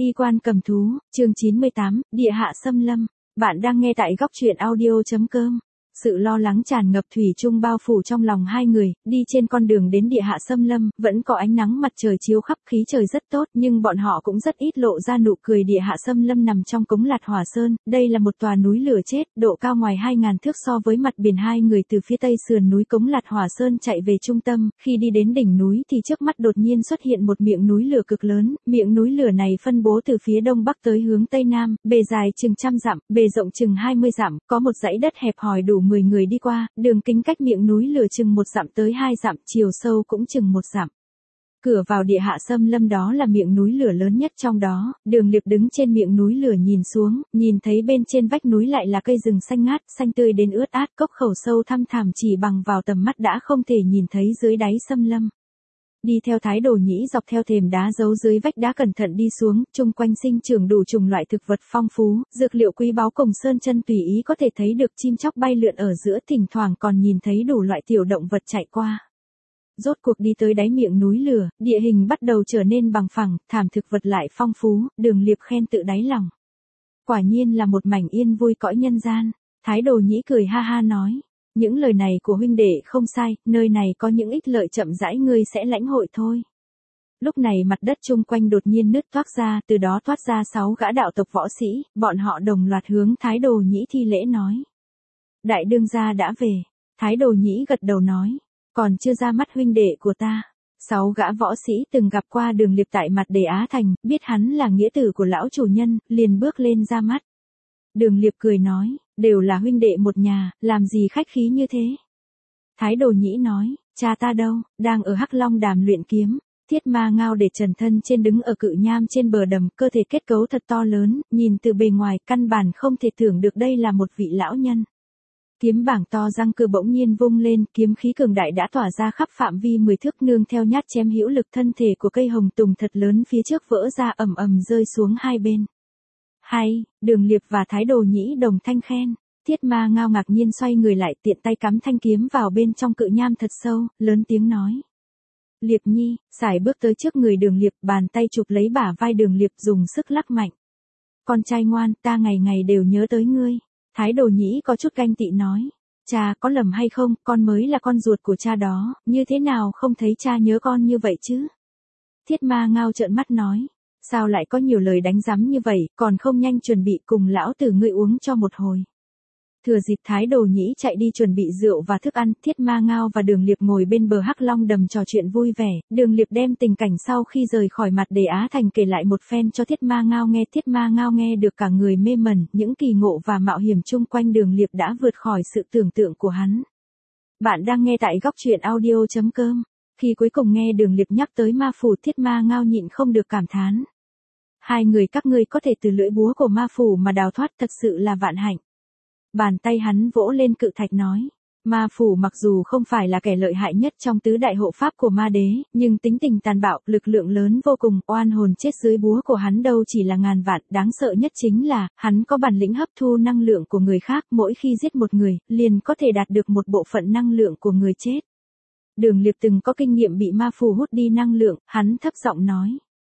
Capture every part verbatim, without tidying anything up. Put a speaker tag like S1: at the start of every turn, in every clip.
S1: Y quan cầm thú, chương chín mươi tám, địa hạ xâm lâm. Bạn đang nghe tại góc truyện audio.com. Sự lo lắng tràn ngập thủy chung bao phủ trong lòng hai người, đi trên con đường đến địa hạ xâm lâm, vẫn có ánh nắng mặt trời chiếu khắp, khí trời rất tốt, nhưng bọn họ cũng rất ít lộ ra nụ cười. Địa hạ xâm lâm nằm trong cống Lạt Hỏa Sơn, đây là một tòa núi lửa chết, độ cao ngoài hai nghìn thước so với mặt biển. Hai người từ phía tây sườn núi cống Lạt Hỏa Sơn chạy về trung tâm, khi đi đến đỉnh núi thì trước mắt đột nhiên xuất hiện một miệng núi lửa cực lớn, miệng núi lửa này phân bố từ phía đông bắc tới hướng tây nam, bề dài chừng trăm dặm, bề rộng chừng hai mươi dặm, có một dãy đất hẹp hòi đủ mười người đi qua, đường kính cách miệng núi lửa chừng một dặm tới hai dặm, chiều sâu cũng chừng một dặm. Cửa vào địa hạ xâm lâm đó là miệng núi lửa lớn nhất trong đó. Đường Liệp đứng trên miệng núi lửa nhìn xuống, nhìn thấy bên trên vách núi lại là cây rừng xanh ngát, xanh tươi đến ướt át, cốc khẩu sâu thăm thẳm chỉ bằng vào tầm mắt đã không thể nhìn thấy dưới đáy xâm lâm. Đi theo Thái Đồ Nhĩ dọc theo thềm đá giấu dưới vách đá cẩn thận đi xuống, chung quanh sinh trưởng đủ chủng loại thực vật phong phú, dược liệu quý báu cùng sơn chân tùy ý có thể thấy được, chim chóc bay lượn ở giữa, thỉnh thoảng còn nhìn thấy đủ loại tiểu động vật chạy qua. Rốt cuộc đi tới đáy miệng núi lửa, địa hình bắt đầu trở nên bằng phẳng, thảm thực vật lại phong phú, Đường Liệp khen tự đáy lòng. Quả nhiên là một mảnh yên vui cõi nhân gian. Thái Đồ Nhĩ cười ha ha nói, những lời này của huynh đệ không sai, nơi này có những ích lợi chậm rãi ngươi sẽ lãnh hội thôi. Lúc này mặt đất chung quanh đột nhiên nứt toác ra, từ đó thoát ra sáu gã đạo tộc võ sĩ, bọn họ đồng loạt hướng Thái Đồ Nhĩ thi lễ nói. Đại đương gia đã về. Thái Đồ Nhĩ gật đầu nói, còn chưa ra mắt huynh đệ của ta. Sáu gã võ sĩ từng gặp qua Đường Liệp tại mặt Đề Á Thành, biết hắn là nghĩa tử của lão chủ nhân, liền bước lên ra mắt. Đường Liệp cười nói, đều là huynh đệ một nhà, làm gì khách khí như thế. Thái Đồ Nhĩ nói, cha ta đâu, đang ở Hắc Long Đàm luyện kiếm. Thiết Ma Ngao để trần thân trên đứng ở cự nham trên bờ đầm, cơ thể kết cấu thật to lớn, nhìn từ bề ngoài căn bản không thể tưởng được đây là một vị lão nhân. Kiếm bảng to răng cưa bỗng nhiên vung lên, kiếm khí cường đại đã tỏa ra khắp phạm vi mười thước, nương theo nhát chém hữu lực, thân thể của cây hồng tùng thật lớn phía trước vỡ ra ầm ầm rơi xuống hai bên. Hay, Đường Liệp và Thái Đồ Nhĩ đồng thanh khen. Thiết Ma Ngao ngạc nhiên xoay người lại, tiện tay cắm thanh kiếm vào bên trong cự nham thật sâu, lớn tiếng nói. Liệp nhi, sải bước tới trước người Đường Liệp, bàn tay chụp lấy bả vai Đường Liệp dùng sức lắc mạnh. Con trai ngoan, ta ngày ngày đều nhớ tới ngươi. Thái Đồ Nhĩ có chút ganh tị nói. Cha, có lầm hay không, con mới là con ruột của cha đó, như thế nào không thấy cha nhớ con như vậy chứ? Thiết Ma Ngao trợn mắt nói. Sao lại có nhiều lời đánh giám như vậy, còn không nhanh chuẩn bị cùng lão tử ngươi uống cho một hồi. Thừa dịp Thái Đồ Nhĩ chạy đi chuẩn bị rượu và thức ăn, Thiết Ma Ngao và Đường Liệp ngồi bên bờ Hắc Long Đầm trò chuyện vui vẻ. Đường Liệp đem tình cảnh sau khi rời khỏi mặt Đề Á Thành kể lại một phen cho Thiết Ma Ngao nghe. Thiết Ma Ngao nghe được cả người mê mẩn, những kỳ ngộ và mạo hiểm chung quanh Đường Liệp đã vượt khỏi sự tưởng tượng của hắn. Bạn đang nghe tại góc truyện audio.com. Khi cuối cùng nghe Đường Liệp nhắc tới ma phủ, Thiết Ma Ngao nhịn không được cảm thán. Hai người các ngươi có thể từ lưỡi búa của ma phủ mà đào thoát, thật sự là vạn hạnh. Bàn tay hắn vỗ lên cự thạch nói, ma phủ mặc dù không phải là kẻ lợi hại nhất trong tứ đại hộ pháp của ma đế, nhưng tính tình tàn bạo, lực lượng lớn vô cùng, oan hồn chết dưới búa của hắn đâu chỉ là ngàn vạn, đáng sợ nhất chính là, hắn có bản lĩnh hấp thu năng lượng của người khác, mỗi khi giết một người, liền có thể đạt được một bộ phận năng lượng của người chết. Đường Liệp từng có kinh nghiệm bị ma phủ hút đi năng lượng, hắn thấp giọng nói.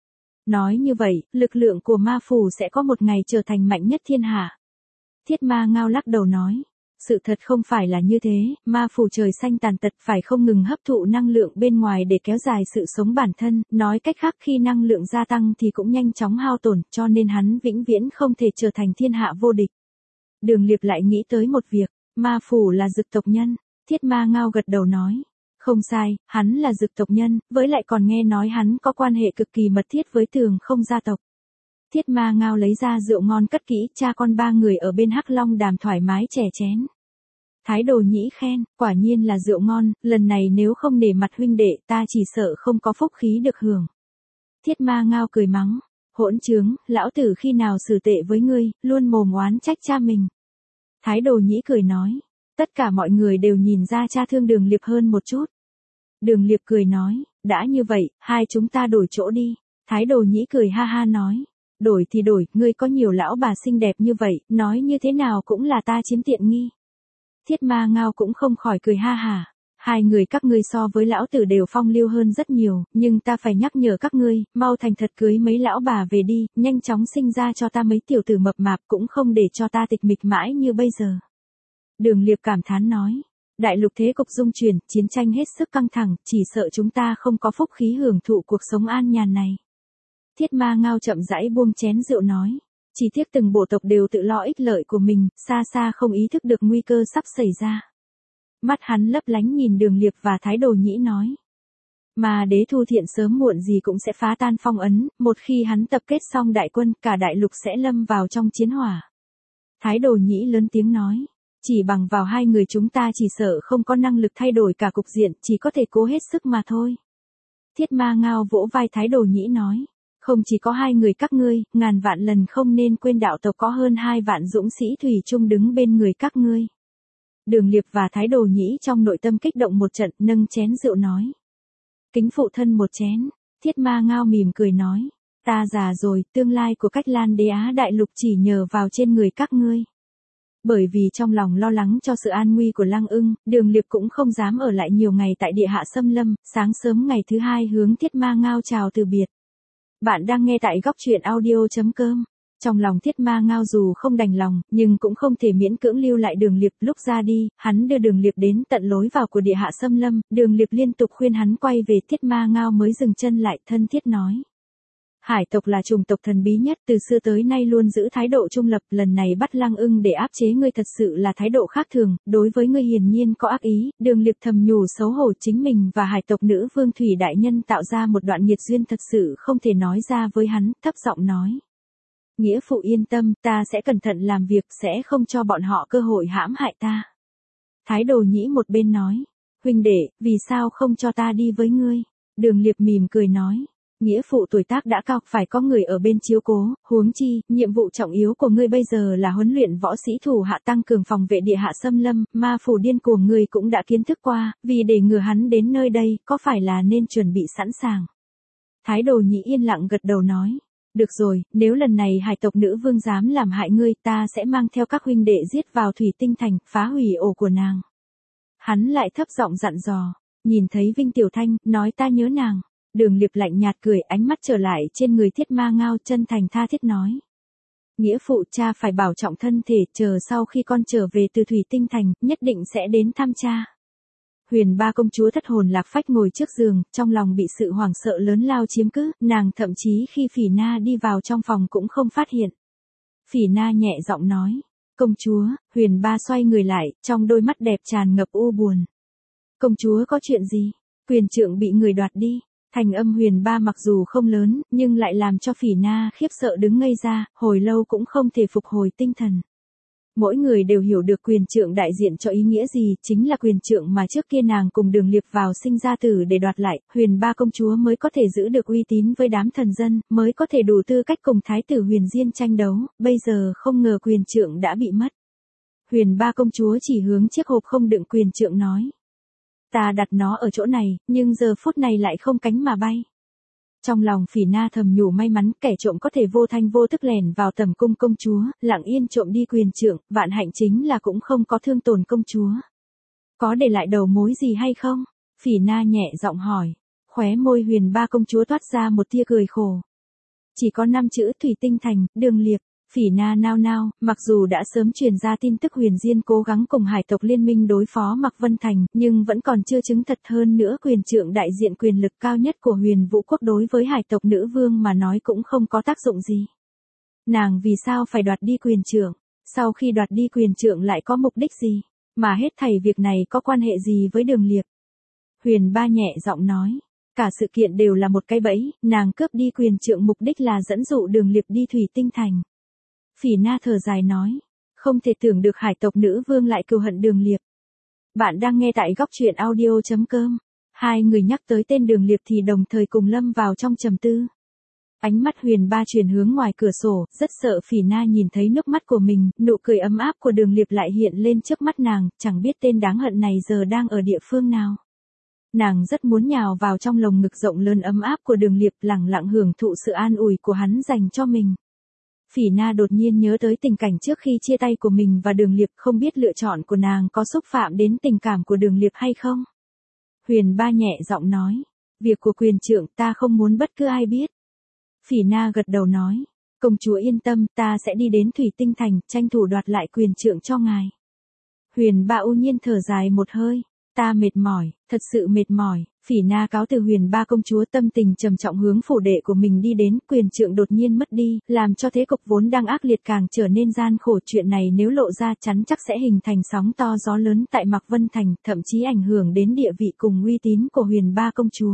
S1: Nói như vậy, lực lượng của ma phủ sẽ có một ngày trở thành mạnh nhất thiên hạ. Thiết Ma Ngao lắc đầu nói, sự thật không phải là như thế, ma phủ trời xanh tàn tật phải không ngừng hấp thụ năng lượng bên ngoài để kéo dài sự sống bản thân, nói cách khác khi năng lượng gia tăng thì cũng nhanh chóng hao tổn, cho nên hắn vĩnh viễn không thể trở thành thiên hạ vô địch. Đường Liệp lại nghĩ tới một việc, ma phủ là dực tộc nhân. Thiết Ma Ngao gật đầu nói, không sai, hắn là dực tộc nhân, với lại còn nghe nói hắn có quan hệ cực kỳ mật thiết với Tường Không gia tộc. Thiết Ma Ngao lấy ra rượu ngon cất kỹ, cha con ba người ở bên Hắc Long Đàm thoải mái chè chén. Thái Đồ Nhĩ khen, quả nhiên là rượu ngon, lần này nếu không nể mặt huynh đệ ta chỉ sợ không có phúc khí được hưởng. Thiết Ma Ngao cười mắng, hỗn trướng, lão tử khi nào xử tệ với ngươi, luôn mồm oán trách cha mình. Thái Đồ Nhĩ cười nói, tất cả mọi người đều nhìn ra cha thương Đường Liệp hơn một chút. Đường Liệp cười nói, đã như vậy, hai chúng ta đổi chỗ đi. Thái Đồ Nhĩ cười ha ha nói. Đổi thì đổi, ngươi có nhiều lão bà xinh đẹp như vậy, nói như thế nào cũng là ta chiếm tiện nghi. Thiết Ma Ngao cũng không khỏi cười ha hả. Hai người các ngươi so với lão tử đều phong lưu hơn rất nhiều, nhưng ta phải nhắc nhở các ngươi, mau thành thật cưới mấy lão bà về đi, nhanh chóng sinh ra cho ta mấy tiểu tử mập mạp cũng không để cho ta tịch mịch mãi như bây giờ. Đường Liệp cảm thán nói. Đại lục thế cục dung chuyển, chiến tranh hết sức căng thẳng, chỉ sợ chúng ta không có phúc khí hưởng thụ cuộc sống an nhàn này. Thiết Ma Ngao chậm rãi buông chén rượu nói. Chỉ tiếc từng bộ tộc đều tự lo ích lợi của mình, xa xa không ý thức được nguy cơ sắp xảy ra. Mắt hắn lấp lánh nhìn Đường Liệp và Thái Đồ Nhĩ nói. Mà Đế Thu Thiện sớm muộn gì cũng sẽ phá tan phong ấn, một khi hắn tập kết xong đại quân, cả đại lục sẽ lâm vào trong chiến hỏa. Thái Đồ Nhĩ lớn tiếng nói. Chỉ bằng vào hai người chúng ta chỉ sợ không có năng lực thay đổi cả cục diện, chỉ có thể cố hết sức mà thôi. Thiết Ma Ngao vỗ vai Thái Đồ Nhĩ nói. Không chỉ có hai người các ngươi, ngàn vạn lần không nên quên đạo tộc có hơn hai vạn dũng sĩ thủy chung đứng bên người các ngươi. Đường Liệp và Thái Đồ Nhĩ trong nội tâm kích động một trận, nâng chén rượu nói. Kính phụ thân một chén. Thiết Ma Ngao mỉm cười nói. Ta già rồi, tương lai của Cách Lan Đế Á đại lục chỉ nhờ vào trên người các ngươi. Bởi vì trong lòng lo lắng cho sự an nguy của Lăng Ưng, Đường Liệp cũng không dám ở lại nhiều ngày tại địa hạ xâm lâm, sáng sớm ngày thứ hai hướng Thiết Ma Ngao chào từ biệt. Bạn đang nghe tại góc truyện audio chấm com. Trong lòng Thiết Ma Ngao dù không đành lòng, nhưng cũng không thể miễn cưỡng lưu lại Đường Liệp, lúc ra đi, hắn đưa Đường Liệp đến tận lối vào của địa hạ xâm lâm, Đường Liệp liên tục khuyên hắn quay về, Thiết Ma Ngao mới dừng chân lại, thân thiết nói. Hải tộc là chủng tộc thần bí nhất, từ xưa tới nay luôn giữ thái độ trung lập, lần này bắt Lăng Ưng để áp chế ngươi thật sự là thái độ khác thường, đối với ngươi hiển nhiên có ác ý. Đường Liệp thầm nhủ xấu hổ, chính mình và hải tộc nữ vương Thủy Đại Nhân tạo ra một đoạn nghiệt duyên thật sự không thể nói ra với hắn, thấp giọng nói. Nghĩa phụ yên tâm, ta sẽ cẩn thận làm việc, sẽ không cho bọn họ cơ hội hãm hại ta. Thái Đồ Nhĩ một bên nói. Huynh đệ, vì sao không cho ta đi với ngươi? Đường Liệp mỉm cười nói. Nghĩa phụ tuổi tác đã cao, phải có người ở bên chiếu cố, huống chi, nhiệm vụ trọng yếu của ngươi bây giờ là huấn luyện võ sĩ thủ hạ tăng cường phòng vệ địa hạ xâm lâm, ma phủ điên cuồng ngươi cũng đã kiến thức qua, vì để ngừa hắn đến nơi đây, có phải là nên chuẩn bị sẵn sàng? Thái Đồ Nhĩ yên lặng gật đầu nói. Được rồi, nếu lần này hải tộc nữ vương dám làm hại ngươi, ta sẽ mang theo các huynh đệ giết vào Thủy Tinh Thành, phá hủy ổ của nàng. Hắn lại thấp giọng dặn dò, nhìn thấy Vinh Tiểu Thanh, nói ta nhớ nàng. Đường Liệp lạnh nhạt cười, ánh mắt trở lại trên người Thiết Ma Ngao, chân thành tha thiết nói. Nghĩa phụ, cha phải bảo trọng thân thể, chờ sau khi con trở về từ Thủy Tinh Thành, nhất định sẽ đến thăm cha. Huyền Ba công chúa thất hồn lạc phách ngồi trước giường, trong lòng bị sự hoảng sợ lớn lao chiếm cứ, nàng thậm chí khi Phỉ Na đi vào trong phòng cũng không phát hiện. Phỉ Na nhẹ giọng nói. Công chúa. Huyền Ba xoay người lại, trong đôi mắt đẹp tràn ngập u buồn. Công chúa có chuyện gì? Quyền trượng bị người đoạt đi. Thành âm Huyền Ba mặc dù không lớn, nhưng lại làm cho Phỉ Na khiếp sợ đứng ngây ra, hồi lâu cũng không thể phục hồi tinh thần. Mỗi người đều hiểu được quyền trượng đại diện cho ý nghĩa gì, chính là quyền trượng mà trước kia nàng cùng Đường Liệp vào sinh ra tử để đoạt lại, Huyền Ba công chúa mới có thể giữ được uy tín với đám thần dân, mới có thể đủ tư cách cùng thái tử Huyền Diên tranh đấu, bây giờ không ngờ quyền trượng đã bị mất. Huyền Ba công chúa chỉ hướng chiếc hộp không đựng quyền trượng nói. Ta đặt nó ở chỗ này, nhưng giờ phút này lại không cánh mà bay. Trong lòng Phỉ Na thầm nhủ may mắn kẻ trộm có thể vô thanh vô tức lèn vào tầm cung công chúa, lặng yên trộm đi quyền trượng, vạn hạnh chính là cũng không có thương tổn công chúa. Có để lại đầu mối gì hay không? Phỉ Na nhẹ giọng hỏi. Khóe môi Huyền Ba công chúa toát ra một tia cười khổ. Chỉ có năm chữ Thủy Tinh Thành, Đường Liệp. Phỉ Na nao nao, mặc dù đã sớm truyền ra tin tức Huyền Diên cố gắng cùng hải tộc liên minh đối phó Mạc Vân Thành, nhưng vẫn còn chưa chứng thật, hơn nữa quyền trượng đại diện quyền lực cao nhất của Huyền Vũ quốc đối với hải tộc nữ vương mà nói cũng không có tác dụng gì. Nàng vì sao phải đoạt đi quyền trượng? Sau khi đoạt đi quyền trượng lại có mục đích gì? Mà hết thảy việc này có quan hệ gì với Đường Liệp? Huyền Ba nhẹ giọng nói. Cả sự kiện đều là một cái bẫy, nàng cướp đi quyền trượng mục đích là dẫn dụ Đường Liệp đi Thủy Tinh Thành. Phỉ Na thở dài nói. Không thể tưởng được hải tộc nữ vương lại cừu hận Đường Liệp. Bạn đang nghe tại góc truyện audio chấm com. Hai người nhắc tới tên Đường Liệp thì đồng thời cùng lâm vào trong trầm tư. Ánh mắt Huyền Ba chuyển hướng ngoài cửa sổ, rất sợ Phỉ Na nhìn thấy nước mắt của mình, nụ cười ấm áp của Đường Liệp lại hiện lên trước mắt nàng, chẳng biết tên đáng hận này giờ đang ở địa phương nào. Nàng rất muốn nhào vào trong lồng ngực rộng lớn ấm áp của Đường Liệp, lặng lặng hưởng thụ sự an ủi của hắn dành cho mình. Phỉ Na đột nhiên nhớ tới tình cảnh trước khi chia tay của mình và Đường Liệp, không biết lựa chọn của nàng có xúc phạm đến tình cảm của Đường Liệp hay không. Huyền Ba nhẹ giọng nói. Việc của quyền trượng ta không muốn bất cứ ai biết. Phỉ Na gật đầu nói. Công chúa yên tâm, ta sẽ đi đến Thủy Tinh Thành, tranh thủ đoạt lại quyền trượng cho ngài. Huyền Ba u nhiên thở dài một hơi. Ta mệt mỏi, thật sự mệt mỏi. Phỉ Na cáo từ Huyền Ba công chúa tâm tình trầm trọng hướng phủ đệ của mình đi đến, quyền trượng đột nhiên mất đi, làm cho thế cục vốn đang ác liệt càng trở nên gian khổ. Chuyện này nếu lộ ra chắn chắc sẽ hình thành sóng to gió lớn tại Mạc Vân Thành, thậm chí ảnh hưởng đến địa vị cùng uy tín của Huyền Ba công chúa.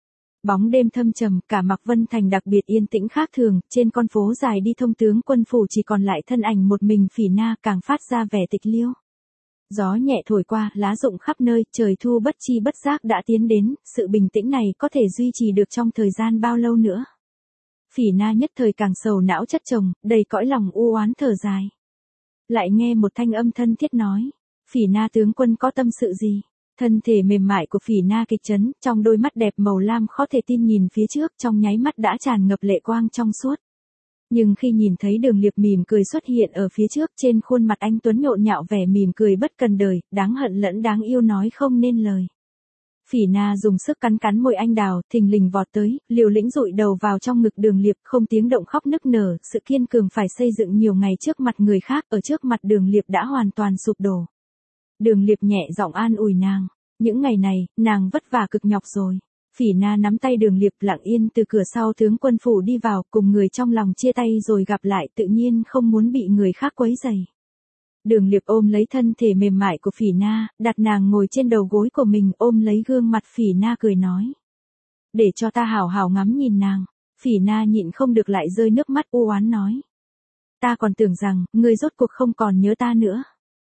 S1: Bóng đêm thâm trầm, cả Mạc Vân Thành đặc biệt yên tĩnh khác thường, trên con phố dài đi thông tướng quân phủ chỉ còn lại thân ảnh một mình Phỉ Na, càng phát ra vẻ tịch liêu. Gió nhẹ thổi qua, lá rụng khắp nơi, trời thu bất chi bất giác đã tiến đến, sự bình tĩnh này có thể duy trì được trong thời gian bao lâu nữa. Phỉ Na nhất thời càng sầu não chất chồng, đầy cõi lòng u oán thở dài. Lại nghe một thanh âm thân thiết nói, Phỉ Na tướng quân có tâm sự gì? Thân thể mềm mại của Phỉ Na kịch chấn, trong đôi mắt đẹp màu lam khó thể tin nhìn phía trước, trong nháy mắt đã tràn ngập lệ quang trong suốt. Nhưng khi nhìn thấy Đường Liệp mỉm cười xuất hiện ở phía trước, trên khuôn mặt anh tuấn nhộn nhạo vẻ mỉm cười bất cần đời, đáng hận lẫn đáng yêu nói không nên lời. Phỉ Na dùng sức cắn cắn môi anh đào, thình lình vọt tới, liều lĩnh dụi đầu vào trong ngực Đường Liệp, không tiếng động khóc nức nở, sự kiên cường phải xây dựng nhiều ngày trước mặt người khác, ở trước mặt Đường Liệp đã hoàn toàn sụp đổ. Đường Liệp nhẹ giọng an ủi nàng, những ngày này, nàng vất vả cực nhọc rồi. Phỉ Na nắm tay Đường Liệp lặng yên từ cửa sau tướng quân phủ đi vào, cùng người trong lòng chia tay rồi gặp lại, tự nhiên không muốn bị người khác quấy rầy. Đường Liệp ôm lấy thân thể mềm mại của Phỉ Na, đặt nàng ngồi trên đầu gối của mình, ôm lấy gương mặt Phỉ Na cười nói. Để cho ta hảo hảo ngắm nhìn nàng. Phỉ Na nhịn không được lại rơi nước mắt u oán nói. Ta còn tưởng rằng, ngươi rốt cuộc không còn nhớ ta nữa.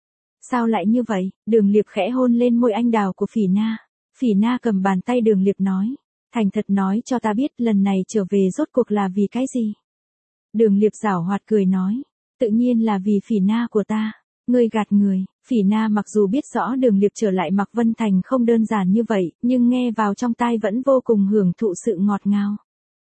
S1: Sao lại như vậy? Đường Liệp khẽ hôn lên môi anh đào của Phỉ Na. Phỉ Na cầm bàn tay Đường Liệp nói. Thành thật nói cho ta biết lần này trở về rốt cuộc là vì cái gì? Đường Liệp giảo hoạt cười nói. Tự nhiên là vì Phỉ Na của ta. Ngươi gạt người. Phỉ Na mặc dù biết rõ Đường Liệp trở lại Mạc Vân Thành không đơn giản như vậy, nhưng nghe vào trong tai vẫn vô cùng hưởng thụ sự ngọt ngào.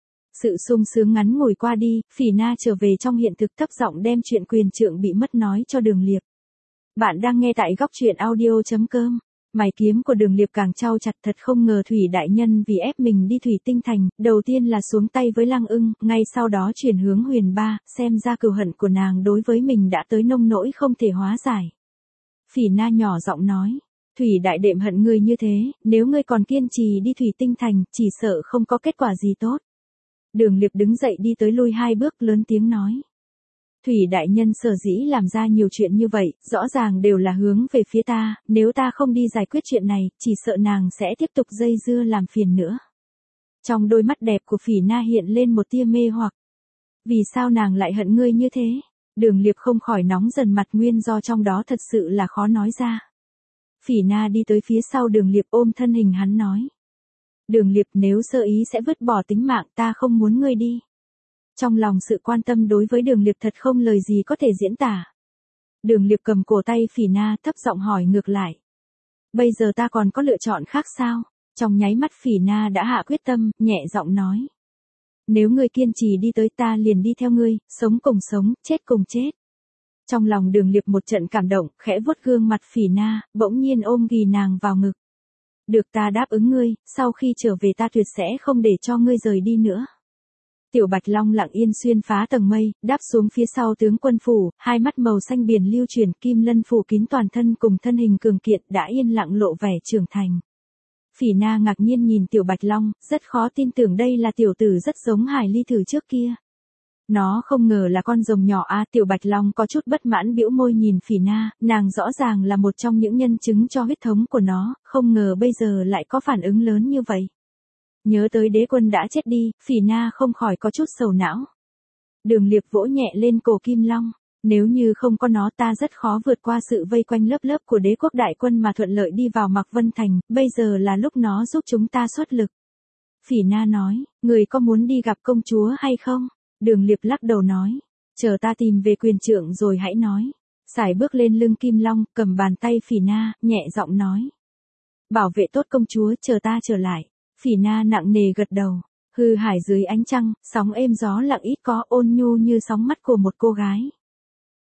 S1: Sự sung sướng ngắn ngủi qua đi, Phỉ Na trở về trong hiện thực thấp giọng đem chuyện quyền trượng bị mất nói cho Đường Liệp. Bạn đang nghe tại góc truyện audio chấm com. Mày kiếm của Đường Liệp càng trao chặt, thật không ngờ Thủy đại nhân vì ép mình đi Thủy Tinh Thành, đầu tiên là xuống tay với Lăng Ưng, ngay sau đó chuyển hướng Huyền Ba, xem ra cừu hận của nàng đối với mình đã tới nông nỗi không thể hóa giải. Phỉ Na nhỏ giọng nói, Thủy đại đệm hận ngươi như thế, nếu ngươi còn kiên trì đi Thủy Tinh Thành, chỉ sợ không có kết quả gì tốt. Đường Liệp đứng dậy đi tới lui hai bước lớn tiếng nói. Thủy đại nhân sở dĩ làm ra nhiều chuyện như vậy, rõ ràng đều là hướng về phía ta, nếu ta không đi giải quyết chuyện này, chỉ sợ nàng sẽ tiếp tục dây dưa làm phiền nữa. Trong đôi mắt đẹp của Phỉ Na hiện lên một tia mê hoặc. Vì sao nàng lại hận ngươi như thế? Đường Liệp không khỏi nóng dần mặt, nguyên do trong đó thật sự là khó nói ra. Phỉ Na đi tới phía sau Đường Liệp ôm thân hình hắn nói. Đường Liệp, nếu sơ ý sẽ vứt bỏ tính mạng, ta không muốn ngươi đi. Trong lòng sự quan tâm đối với Đường Liệp thật không lời gì có thể diễn tả. Đường Liệp cầm cổ tay Phỉ Na thấp giọng hỏi ngược lại. Bây giờ ta còn có lựa chọn khác sao? Trong nháy mắt Phỉ Na đã hạ quyết tâm, nhẹ giọng nói. Nếu ngươi kiên trì đi tới ta liền đi theo ngươi, sống cùng sống, chết cùng chết. Trong lòng Đường Liệp một trận cảm động, khẽ vuốt gương mặt Phỉ Na, bỗng nhiên ôm ghì nàng vào ngực. Được, ta đáp ứng ngươi, sau khi trở về ta tuyệt sẽ không để cho ngươi rời đi nữa. Tiểu Bạch Long lặng yên xuyên phá tầng mây, đáp xuống phía sau tướng quân phủ, hai mắt màu xanh biển lưu chuyển, kim lân phủ kín toàn thân cùng thân hình cường kiện đã yên lặng lộ vẻ trưởng thành. Phỉ Na ngạc nhiên nhìn Tiểu Bạch Long, rất khó tin tưởng đây là tiểu tử rất giống Hải Ly Thử trước kia. Nó không ngờ là con rồng nhỏ a. À, Tiểu Bạch Long có chút bất mãn bĩu môi nhìn Phỉ Na, nàng rõ ràng là một trong những nhân chứng cho huyết thống của nó, không ngờ bây giờ lại có phản ứng lớn như vậy. Nhớ tới đế quân đã chết đi, Phỉ Na không khỏi có chút sầu não. Đường Liệp vỗ nhẹ lên cổ Kim Long, nếu như không có nó ta rất khó vượt qua sự vây quanh lớp lớp của đế quốc đại quân mà thuận lợi đi vào Mạc Vân Thành, bây giờ là lúc nó giúp chúng ta xuất lực. Phỉ Na nói, người có muốn đi gặp công chúa hay không? Đường Liệp lắc đầu nói, chờ ta tìm về quyền trượng rồi hãy nói. Sải bước lên lưng Kim Long, cầm bàn tay Phỉ Na, nhẹ giọng nói. Bảo vệ tốt công chúa, chờ ta trở lại. Phỉ Na nặng nề gật đầu. Hư hải dưới ánh trăng, sóng êm gió lặng ít có, ôn nhu như sóng mắt của một cô gái.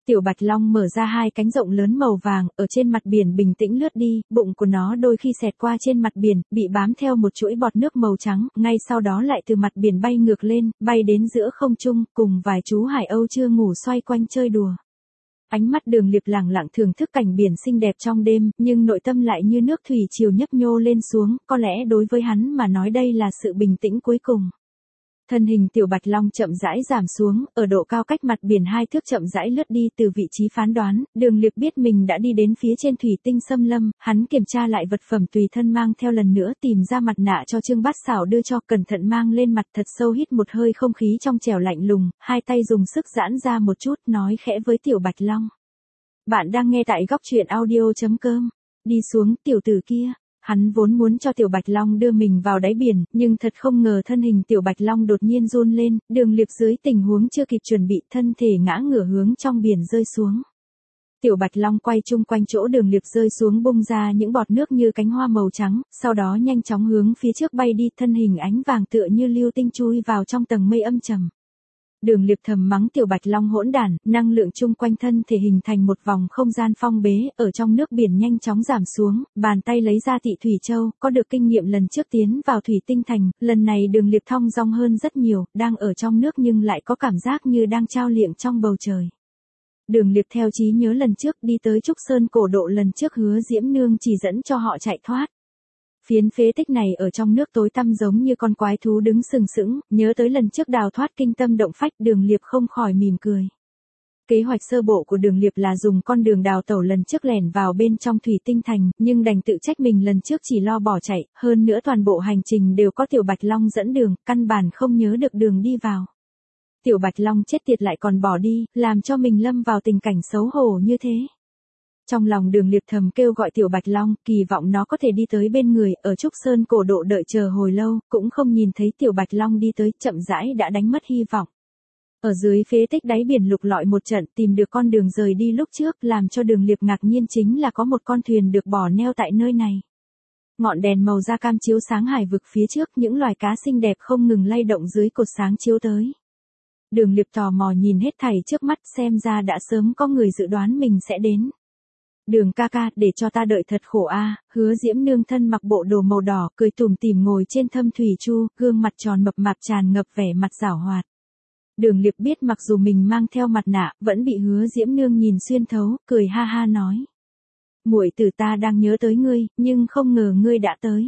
S1: Tiểu Bạch Long mở ra hai cánh rộng lớn màu vàng, ở trên mặt biển bình tĩnh lướt đi, bụng của nó đôi khi xẹt qua trên mặt biển, bị bám theo một chuỗi bọt nước màu trắng, ngay sau đó lại từ mặt biển bay ngược lên, bay đến giữa không trung, cùng vài chú hải âu chưa ngủ xoay quanh chơi đùa. Ánh mắt Đường Liệp lẳng lặng thưởng thức cảnh biển xinh đẹp trong đêm, nhưng nội tâm lại như nước thủy triều nhấp nhô lên xuống, có lẽ đối với hắn mà nói đây là sự bình tĩnh cuối cùng. Thân hình Tiểu Bạch Long chậm rãi giảm xuống, ở độ cao cách mặt biển hai thước chậm rãi lướt đi từ vị trí phán đoán, Đường Liệp biết mình đã đi đến phía trên thủy tinh xâm lâm, hắn kiểm tra lại vật phẩm tùy thân mang theo lần nữa tìm ra mặt nạ cho Trương Bát Xảo đưa cho, cẩn thận mang lên mặt thật sâu hít một hơi không khí trong trẻo lạnh lùng, hai tay dùng sức giãn ra một chút nói khẽ với Tiểu Bạch Long. Bạn đang nghe tại góc truyện audio.com, đi xuống tiểu tử kia. Hắn vốn muốn cho Tiểu Bạch Long đưa mình vào đáy biển, nhưng thật không ngờ thân hình Tiểu Bạch Long đột nhiên run lên, Đường Liệp dưới tình huống chưa kịp chuẩn bị thân thể ngã ngửa hướng trong biển rơi xuống. Tiểu Bạch Long quay chung quanh chỗ Đường Liệp rơi xuống bung ra những bọt nước như cánh hoa màu trắng, sau đó nhanh chóng hướng phía trước bay đi, thân hình ánh vàng tựa như lưu tinh chui vào trong tầng mây âm trầm. Đường Liệp thầm mắng Tiểu Bạch Long hỗn đản, năng lượng chung quanh thân thể hình thành một vòng không gian phong bế, ở trong nước biển nhanh chóng giảm xuống, bàn tay lấy ra Tị Thủy Châu, có được kinh nghiệm lần trước tiến vào thủy tinh thành, lần này Đường Liệp thong dong hơn rất nhiều, đang ở trong nước nhưng lại có cảm giác như đang trao liệng trong bầu trời. Đường Liệp theo trí nhớ lần trước đi tới Trúc Sơn cổ độ lần trước Hứa Diễm Nương chỉ dẫn cho họ chạy thoát. Phiến phế tích này ở trong nước tối tăm giống như con quái thú đứng sừng sững, nhớ tới lần trước đào thoát kinh tâm động phách, Đường Liệp không khỏi mỉm cười. Kế hoạch sơ bộ của Đường Liệp là dùng con đường đào tẩu lần trước lẻn vào bên trong thủy tinh thành, nhưng đành tự trách mình lần trước chỉ lo bỏ chạy, hơn nữa toàn bộ hành trình đều có Tiểu Bạch Long dẫn đường, căn bản không nhớ được đường đi vào. Tiểu Bạch Long chết tiệt lại còn bỏ đi, làm cho mình lâm vào tình cảnh xấu hổ như thế. Trong lòng Đường Liệp thầm kêu gọi Tiểu Bạch Long, kỳ vọng nó có thể đi tới bên người, ở Trúc Sơn cổ độ đợi chờ hồi lâu, cũng không nhìn thấy Tiểu Bạch Long đi tới, chậm rãi đã đánh mất hy vọng. Ở dưới phế tích đáy biển lục lọi một trận, tìm được con đường rời đi lúc trước, làm cho Đường Liệp ngạc nhiên chính là có một con thuyền được bỏ neo tại nơi này. Ngọn đèn màu da cam chiếu sáng hải vực phía trước, những loài cá xinh đẹp không ngừng lay động dưới cột sáng chiếu tới. Đường Liệp tò mò nhìn hết thảy trước mắt, xem ra đã sớm có người dự đoán mình sẽ đến. Đường ca ca, để cho ta đợi thật khổ a. À. Hứa Diễm Nương thân mặc bộ đồ màu đỏ, cười tủm tỉm ngồi trên thâm thủy chu, gương mặt tròn mập mạp tràn ngập vẻ mặt giảo hoạt. Đường Liệp biết mặc dù mình mang theo mặt nạ, vẫn bị Hứa Diễm Nương nhìn xuyên thấu, cười ha ha nói: "Muội tử ta đang nhớ tới ngươi, nhưng không ngờ ngươi đã tới."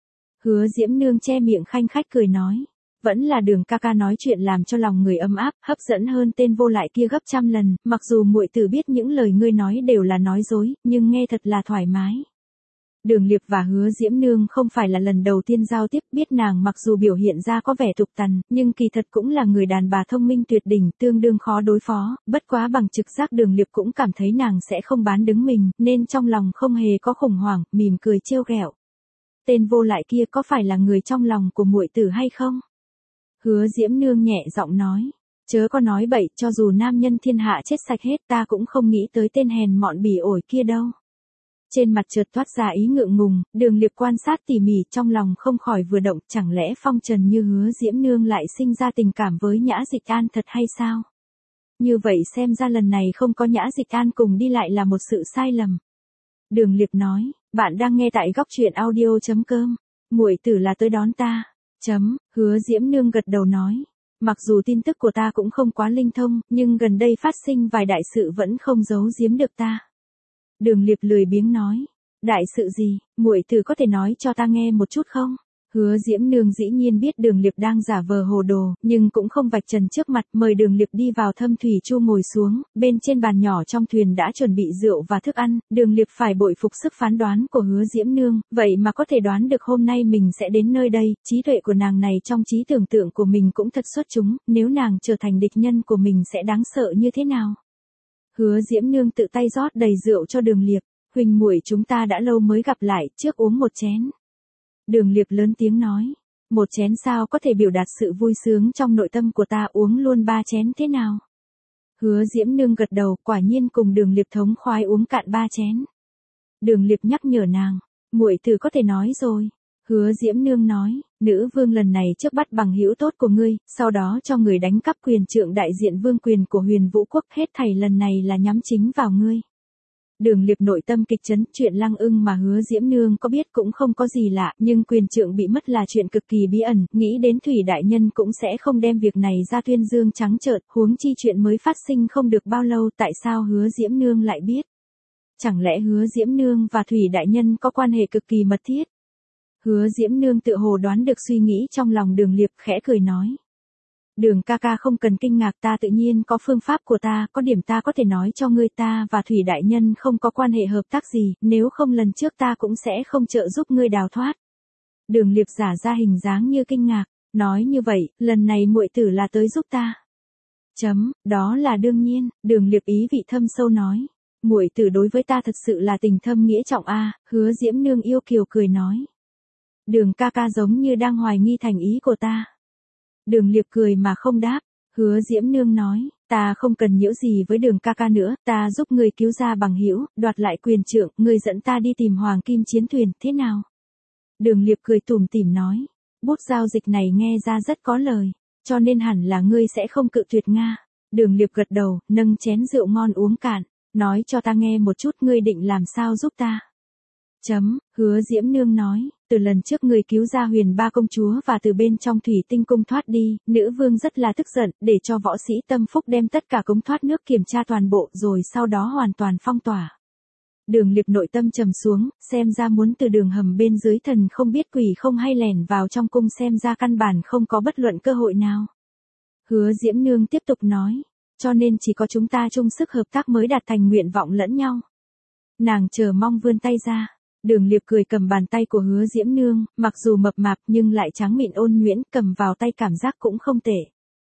S1: Hứa Diễm Nương che miệng khanh khách cười nói: "Vẫn là Đường ca ca nói chuyện làm cho lòng người ấm áp, hấp dẫn hơn tên vô lại kia gấp trăm lần, mặc dù muội tử biết những lời ngươi nói đều là nói dối, nhưng nghe thật là thoải mái." Đường Liệp và Hứa Diễm Nương không phải là lần đầu tiên giao tiếp, biết nàng mặc dù biểu hiện ra có vẻ tục tằn, nhưng kỳ thật cũng là người đàn bà thông minh tuyệt đỉnh, tương đương khó đối phó, bất quá bằng trực giác Đường Liệp cũng cảm thấy nàng sẽ không bán đứng mình, nên trong lòng không hề có khủng hoảng, mỉm cười trêu ghẹo. "Tên vô lại kia có phải là người trong lòng của muội tử hay không?" Hứa Diễm Nương nhẹ giọng nói: "Chớ có nói bậy, cho dù nam nhân thiên hạ chết sạch hết ta cũng không nghĩ tới tên hèn mọn bỉ ổi kia đâu." Trên mặt chợt toát ra ý ngượng ngùng, Đường Liệp quan sát tỉ mỉ, trong lòng không khỏi vừa động, chẳng lẽ phong trần như Hứa Diễm Nương lại sinh ra tình cảm với Nhã Dịch An thật hay sao? Như vậy xem ra lần này không có Nhã Dịch An cùng đi lại là một sự sai lầm. Đường Liệp nói: "Bạn đang nghe tại góc truyện audio.com, muội tử là tới đón ta." Chấm, Hứa Diễm Nương gật đầu nói: "Mặc dù tin tức của ta cũng không quá linh thông, nhưng gần đây phát sinh vài đại sự vẫn không giấu giếm được ta." Đường Liệp lười biếng nói: "Đại sự gì, muội tử có thể nói cho ta nghe một chút không?" Hứa Diễm Nương dĩ nhiên biết Đường Liệp đang giả vờ hồ đồ, nhưng cũng không vạch trần trước mặt, mời Đường Liệp đi vào thâm thủy chu ngồi xuống, bên trên bàn nhỏ trong thuyền đã chuẩn bị rượu và thức ăn, Đường Liệp phải bội phục sức phán đoán của Hứa Diễm Nương, vậy mà có thể đoán được hôm nay mình sẽ đến nơi đây, trí tuệ của nàng này trong trí tưởng tượng của mình cũng thật xuất chúng, nếu nàng trở thành địch nhân của mình sẽ đáng sợ như thế nào. Hứa Diễm Nương tự tay rót đầy rượu cho Đường Liệp: "Huỳnh muội chúng ta đã lâu mới gặp lại, trước uống một chén." Đường Liệp lớn tiếng nói: "Một chén sao có thể biểu đạt sự vui sướng trong nội tâm của ta, uống luôn ba chén thế nào?" Hứa Diễm Nương gật đầu, quả nhiên cùng Đường Liệp thống khoái uống cạn ba chén. Đường Liệp nhắc nhở nàng: "Muội tử có thể nói rồi, Hứa Diễm Nương nói, nữ vương lần này trước bắt bằng hữu tốt của ngươi, sau đó cho người đánh cắp quyền trượng đại diện vương quyền của Huyền Vũ quốc, hết thảy lần này là nhắm chính vào ngươi. Đường Liệp nội tâm kịch chấn, chuyện Lăng Ưng mà Hứa Diễm Nương có biết cũng không có gì lạ, nhưng quyền trượng bị mất là chuyện cực kỳ bí ẩn, nghĩ đến Thủy đại nhân cũng sẽ không đem việc này ra tuyên dương trắng trợn, huống chi chuyện mới phát sinh không được bao lâu, tại sao Hứa Diễm Nương lại biết? Chẳng lẽ Hứa Diễm Nương và Thủy đại nhân có quan hệ cực kỳ mật thiết? Hứa Diễm Nương tự hồ đoán được suy nghĩ trong lòng Đường Liệp, khẽ cười nói. Đường ca ca không cần kinh ngạc, ta tự nhiên có phương pháp của ta, có điểm ta có thể nói cho ngươi, ta và Thủy đại nhân không có quan hệ hợp tác gì, nếu không lần trước ta cũng sẽ không trợ giúp ngươi đào thoát. Đường Liệp giả ra hình dáng như kinh ngạc, nói như vậy, lần này muội tử là tới giúp ta. Chấm, đó là đương nhiên, Đường Liệp ý vị thâm sâu nói. Muội tử đối với ta thật sự là tình thâm nghĩa trọng a. Hứa Diễm Nương yêu kiều cười nói. Đường ca ca giống như đang hoài nghi thành ý của ta. Đường Liệp cười mà không đáp. Hứa Diễm Nương nói, ta không cần nhiễu gì với Đường ca ca nữa, ta giúp người cứu ra bằng hữu, đoạt lại quyền trượng, người dẫn ta đi tìm Hoàng Kim Chiến Thuyền, thế nào? Đường Liệp cười tủm tỉm nói, bút giao dịch này nghe ra rất có lời, cho nên hẳn là ngươi sẽ không cự tuyệt Nga. Đường Liệp gật đầu, nâng chén rượu ngon uống cạn, nói cho ta nghe một chút ngươi định làm sao giúp ta. Chấm, Hứa Diễm Nương nói, từ lần trước người cứu ra Huyền Ba công chúa và từ bên trong Thủy Tinh cung thoát đi, nữ vương rất là tức giận, để cho võ sĩ tâm phúc đem tất cả cống thoát nước kiểm tra toàn bộ rồi sau đó hoàn toàn phong tỏa. Đường Liệp nội tâm trầm xuống, xem ra muốn từ đường hầm bên dưới thần không biết quỷ không hay lẻn vào trong cung, xem ra căn bản không có bất luận cơ hội nào. Hứa Diễm Nương tiếp tục nói, cho nên chỉ có chúng ta chung sức hợp tác mới đạt thành nguyện vọng lẫn nhau. Nàng chờ mong vươn tay ra. Đường Liệp cười cầm bàn tay của Hứa Diễm Nương, mặc dù mập mạp nhưng lại trắng mịn ôn nhuyễn, cầm vào tay cảm giác cũng không tệ.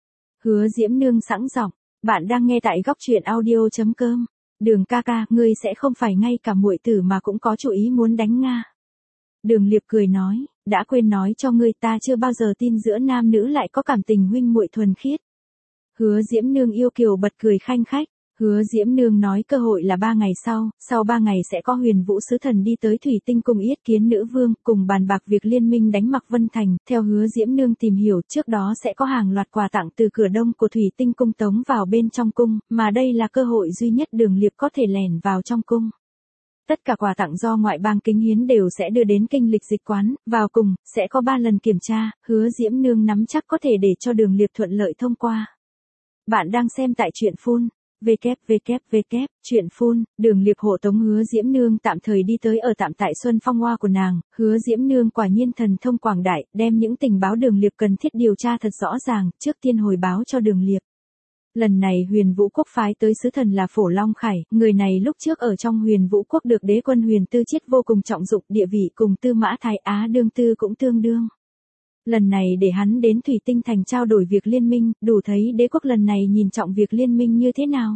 S1: Hứa Diễm Nương sẵn giọng, bạn đang nghe tại góc truyện audio chấm com. Đường ca ca, ngươi sẽ không phải ngay cả muội tử mà cũng có chủ ý muốn đánh Nga. Đường Liệp cười nói, đã quên nói cho ngươi, ta chưa bao giờ tin giữa nam nữ lại có cảm tình huynh muội thuần khiết. Hứa Diễm Nương yêu kiều bật cười khanh khách. Hứa Diễm Nương nói cơ hội là ba ngày sau, sau ba ngày sẽ có Huyền Vũ sứ thần đi tới Thủy Tinh cung yết kiến nữ vương, cùng bàn bạc việc liên minh đánh Mạc Vân Thành. Theo Hứa Diễm Nương tìm hiểu, trước đó sẽ có hàng loạt quà tặng từ cửa đông của Thủy Tinh cung tống vào bên trong cung, mà đây là cơ hội duy nhất Đường Liệp có thể lẻn vào trong cung. Tất cả quà tặng do ngoại bang kính hiến đều sẽ đưa đến kinh lịch dịch quán, vào cùng, sẽ có ba lần kiểm tra, Hứa Diễm Nương nắm chắc có thể để cho Đường Liệp thuận lợi thông qua. Bạn đang xem tại truyện phun. vê vê vê Chuyện phun, Đường Liệp hộ tống Hứa Diễm Nương tạm thời đi tới ở tạm tại Xuân Phong Hoa của nàng, Hứa Diễm Nương quả nhiên thần thông quảng đại, đem những tình báo Đường Liệp cần thiết điều tra thật rõ ràng, trước tiên hồi báo cho Đường Liệp. Lần này Huyền Vũ quốc phái tới sứ thần là Phổ Long Khải, người này lúc trước ở trong Huyền Vũ quốc được đế quân Huyền Tư Chiết vô cùng trọng dụng, địa vị cùng Tư Mã Thái Á đương tư cũng tương đương. Lần này để hắn đến Thủy Tinh thành trao đổi việc liên minh, đủ thấy đế quốc lần này nhìn trọng việc liên minh như thế nào.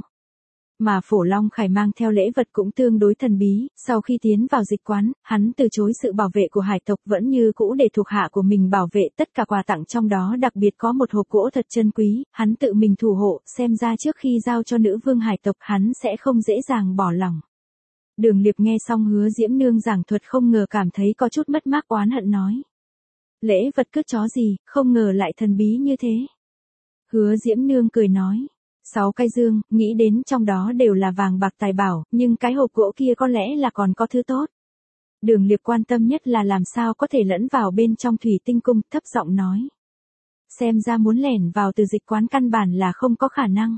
S1: Mà Phổ Long Khải mang theo lễ vật cũng tương đối thần bí, sau khi tiến vào dịch quán, hắn từ chối sự bảo vệ của hải tộc, vẫn như cũ để thuộc hạ của mình bảo vệ, tất cả quà tặng trong đó đặc biệt có một hộp gỗ thật chân quý, hắn tự mình thủ hộ, xem ra trước khi giao cho nữ vương hải tộc hắn sẽ không dễ dàng bỏ lòng. Đường Liệp nghe xong Hứa Diễm Nương giảng thuật không ngờ cảm thấy có chút mất mát, oán hận nói. Lễ vật cứ chó gì, không ngờ lại thần bí như thế. Hứa Diễm Nương cười nói. Sáu cái dương, nghĩ đến trong đó đều là vàng bạc tài bảo, nhưng cái hộp gỗ kia có lẽ là còn có thứ tốt. Đường Liệp quan tâm nhất là làm sao có thể lẫn vào bên trong Thủy Tinh cung, thấp giọng nói. Xem ra muốn lẻn vào từ dịch quán căn bản là không có khả năng.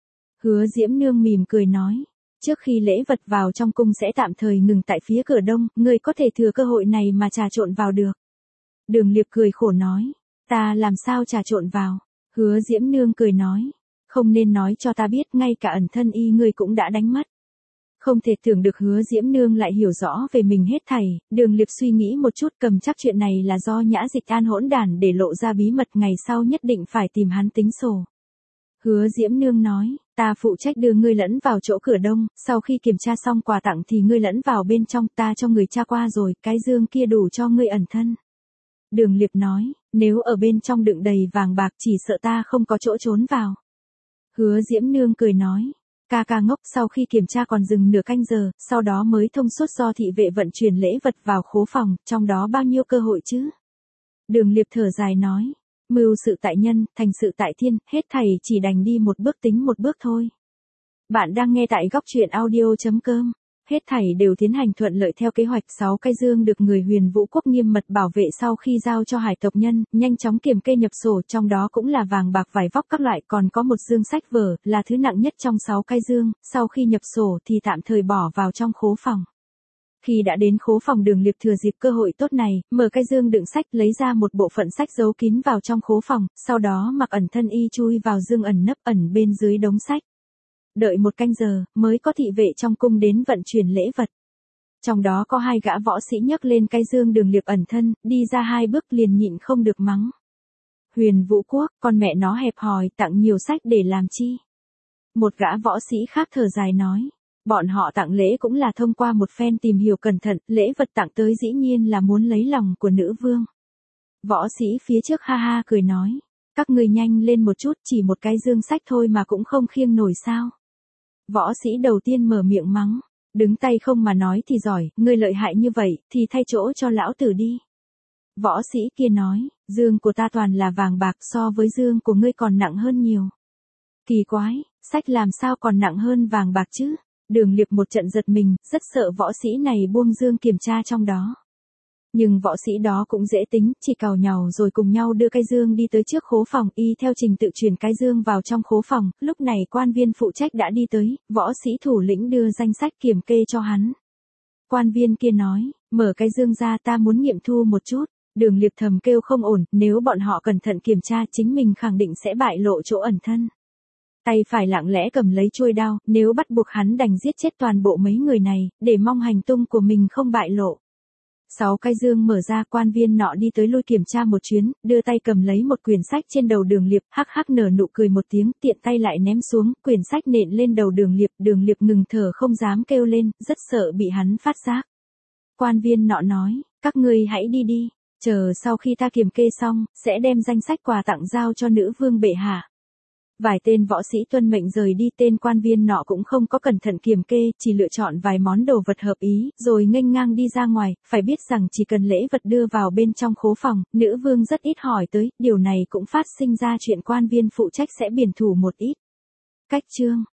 S1: Hứa Diễm Nương mỉm cười nói. Trước khi lễ vật vào trong cung sẽ tạm thời ngừng tại phía cửa đông, người có thể thừa cơ hội này mà trà trộn vào được. Đường Liệp cười khổ nói. Ta làm sao trà trộn vào? Hứa Diễm Nương cười nói. Không nên nói cho ta biết, ngay cả ẩn thân y ngươi cũng đã đánh mất. Không thể tưởng được Hứa Diễm Nương lại hiểu rõ về mình hết thảy, Đường Liệp suy nghĩ một chút, cầm chắc chuyện này là do Nhã Dịch An hỗn đản để lộ ra bí mật, ngày sau nhất định phải tìm hắn tính sổ. Hứa Diễm Nương nói, ta phụ trách đưa ngươi lẫn vào chỗ cửa đông, sau khi kiểm tra xong quà tặng thì ngươi lẫn vào bên trong, ta cho người tra qua rồi, cái dương kia đủ cho ngươi ẩn thân. Đường Liệp nói, nếu ở bên trong đựng đầy vàng bạc chỉ sợ ta không có chỗ trốn vào. Hứa Diễm Nương cười nói, Ca ca ngốc, sau khi kiểm tra còn dừng nửa canh giờ, sau đó mới thông suốt do thị vệ vận chuyển lễ vật vào khố phòng, trong đó bao nhiêu cơ hội chứ? Đường Liệp thở dài nói, mưu sự tại nhân, thành sự tại thiên, hết thảy chỉ đành đi một bước tính một bước thôi. Bạn đang nghe tại góc truyện audio.com. Hết thảy đều tiến hành thuận lợi theo kế hoạch. Sáu cái dương được người Huyền Vũ Quốc nghiêm mật bảo vệ sau khi giao cho hải tộc nhân, nhanh chóng kiểm kê nhập sổ, trong đó cũng là vàng bạc vải vóc các loại, còn có một dương sách vở, là thứ nặng nhất trong sáu cái dương, sau khi nhập sổ thì tạm thời bỏ vào trong khố phòng. Khi đã đến khố phòng, Đường Liệp thừa dịp cơ hội tốt này, mở cái dương đựng sách, lấy ra một bộ phận sách giấu kín vào trong khố phòng, sau đó mặc ẩn thân y chui vào dương ẩn nấp ẩn bên dưới đống sách. Đợi một canh giờ, mới có thị vệ trong cung đến vận chuyển lễ vật. Trong đó có hai gã võ sĩ nhấc lên cái dương. Đường Liệp ẩn thân, đi ra hai bước liền nhịn không được mắng. Huyền Vũ Quốc, con mẹ nó hẹp hòi, tặng nhiều sách để làm chi? Một gã võ sĩ khác thở dài nói. Bọn họ tặng lễ cũng là thông qua một phen tìm hiểu cẩn thận, lễ vật tặng tới dĩ nhiên là muốn lấy lòng của nữ vương. Võ sĩ phía trước ha ha cười nói. Các người nhanh lên một chút, chỉ một cái dương sách thôi mà cũng không khiêng nổi sao? Võ sĩ đầu tiên mở miệng mắng, đứng tay không mà nói thì giỏi, ngươi lợi hại như vậy, thì thay chỗ cho lão tử đi. Võ sĩ kia nói, dương của ta toàn là vàng bạc, so với dương của ngươi còn nặng hơn nhiều. Kỳ quái, sách làm sao còn nặng hơn vàng bạc chứ? Đường Liệp một trận giật mình, rất sợ võ sĩ này buông dương kiểm tra trong đó. Nhưng võ sĩ đó cũng dễ tính, chỉ cào nhàu rồi cùng nhau đưa cái dương đi tới trước khố phòng, y theo trình tự chuyển cái dương vào trong khố phòng. Lúc này quan viên phụ trách đã đi tới, võ sĩ thủ lĩnh đưa danh sách kiểm kê cho hắn. Quan viên kia nói, mở cái dương ra, ta muốn nghiệm thu một chút. Đường Liệp thầm kêu không ổn, nếu bọn họ cẩn thận kiểm tra chính mình khẳng định sẽ bại lộ chỗ ẩn thân. Tay phải lặng lẽ cầm lấy chuôi đao, nếu bắt buộc hắn đành giết chết toàn bộ mấy người này, để mong hành tung của mình không bại lộ. Sáu cái dương mở ra, quan viên nọ đi tới lui kiểm tra một chuyến, đưa tay cầm lấy một quyển sách trên đầu Đường Liệp, hắc hắc nở nụ cười một tiếng, tiện tay lại ném xuống, quyển sách nện lên đầu Đường Liệp. Đường Liệp ngừng thở không dám kêu lên, rất sợ bị hắn phát giác. Quan viên nọ nói, các ngươi hãy đi đi, chờ sau khi ta kiểm kê xong, sẽ đem danh sách quà tặng giao cho nữ vương bệ hạ. Vài tên võ sĩ tuân mệnh rời đi, tên quan viên nọ cũng không có cẩn thận kiểm kê, chỉ lựa chọn vài món đồ vật hợp ý, rồi nghênh ngang đi ra ngoài. Phải biết rằng chỉ cần lễ vật đưa vào bên trong khố phòng, nữ vương rất ít hỏi tới, điều này cũng phát sinh ra chuyện quan viên phụ trách sẽ biển thủ một ít. Cách chương